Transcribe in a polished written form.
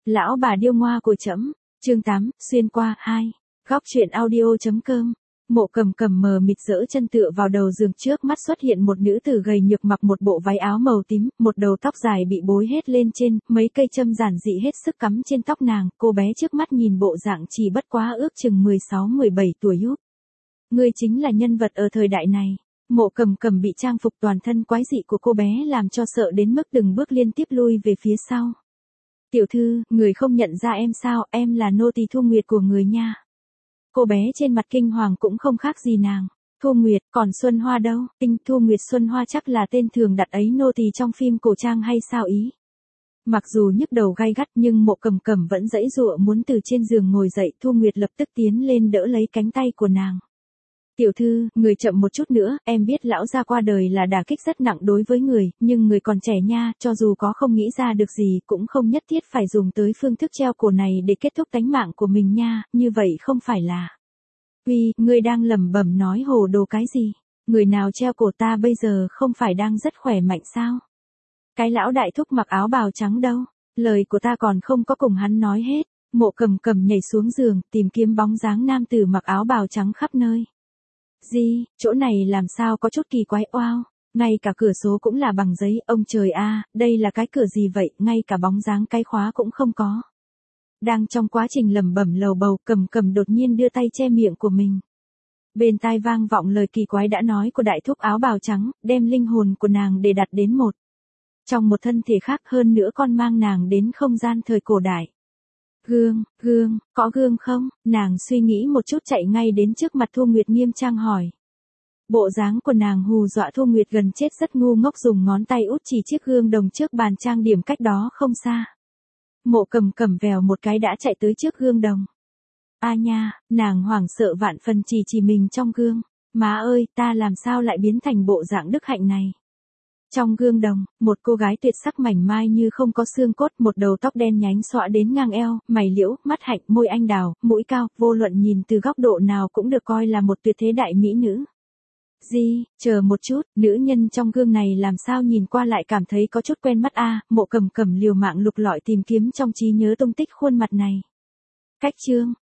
Lão bà điêu ngoa của trẫm. Chương 8, xuyên qua 2. Góc truyện audio.com. Mộ Cầm Cầm mờ mịt dỡ chân tựa vào đầu giường, trước mắt xuất hiện một nữ tử gầy nhược mặc một bộ váy áo màu tím, một đầu tóc dài bị bối hết lên trên, mấy cây châm giản dị hết sức cắm trên tóc nàng. Cô bé trước mắt nhìn bộ dạng chỉ bất quá ước chừng 16-17 tuổi úp. Ngươi chính là nhân vật ở thời đại này. Mộ Cầm Cầm bị trang phục toàn thân quái dị của cô bé làm cho sợ đến mức từng bước liên tiếp lui về phía sau. Tiểu thư, người không nhận ra em sao, em là nô tỳ Thu Nguyệt của người nha. Cô bé trên mặt kinh hoàng cũng không khác gì nàng. Thu Nguyệt, còn Xuân Hoa đâu? Thu Nguyệt Xuân Hoa chắc là tên thường đặt ấy nô tỳ trong phim cổ trang hay sao ý? Mặc dù nhức đầu gay gắt nhưng Mộ Cầm Cầm vẫn giãy giụa muốn từ trên giường ngồi dậy. Thu Nguyệt lập tức tiến lên đỡ lấy cánh tay của nàng. Tiểu thư, người chậm một chút nữa, em biết lão gia qua đời là đả kích rất nặng đối với người, nhưng người còn trẻ nha, cho dù có không nghĩ ra được gì cũng không nhất thiết phải dùng tới phương thức treo cổ này để kết thúc tánh mạng của mình nha, như vậy không phải là... Uy, ngươi đang lẩm bẩm nói hồ đồ cái gì? Người nào treo cổ ta bây giờ không phải đang rất khỏe mạnh sao? Cái lão đại thúc mặc áo bào trắng đâu? Lời của ta còn không có cùng hắn nói hết. Mộ Cầm Cầm nhảy xuống giường, tìm kiếm bóng dáng nam tử mặc áo bào trắng khắp nơi. Gì, chỗ này làm sao có chút kỳ quái oao, ngay cả cửa số cũng là bằng giấy, ông trời a, đây là cái cửa gì vậy, ngay cả bóng dáng cái khóa cũng không có. Đang trong quá trình lẩm bẩm lầu bầu, Cầm Cầm đột nhiên đưa tay che miệng của mình. Bên tai vang vọng lời kỳ quái đã nói của đại thúc áo bào trắng, đem linh hồn của nàng để đặt đến một. Trong một thân thể khác, hơn nữa con mang nàng đến không gian thời cổ đại. Gương, có gương không? Nàng suy nghĩ một chút chạy ngay đến trước mặt Thu Nguyệt nghiêm trang hỏi. Bộ dáng của nàng hù dọa Thu Nguyệt gần chết, rất ngu ngốc dùng ngón tay út chỉ chiếc gương đồng trước bàn trang điểm cách đó không xa. Mộ Cầm Cầm vèo một cái đã chạy tới trước gương đồng. A nha, nàng hoảng sợ vạn phần chỉ mình trong gương. Má ơi, ta làm sao lại biến thành bộ dạng đức hạnh này? Trong gương đồng, một cô gái tuyệt sắc mảnh mai như không có xương cốt, một đầu tóc đen nhánh xõa đến ngang eo, mày liễu, mắt hạnh, môi anh đào, mũi cao, vô luận nhìn từ góc độ nào cũng được coi là một tuyệt thế đại mỹ nữ. Chờ một chút, nữ nhân trong gương này làm sao nhìn qua lại cảm thấy có chút quen mắt a. Mộ Cầm Cầm liều mạng lục lọi tìm kiếm trong trí nhớ tung tích khuôn mặt này. Cách chương,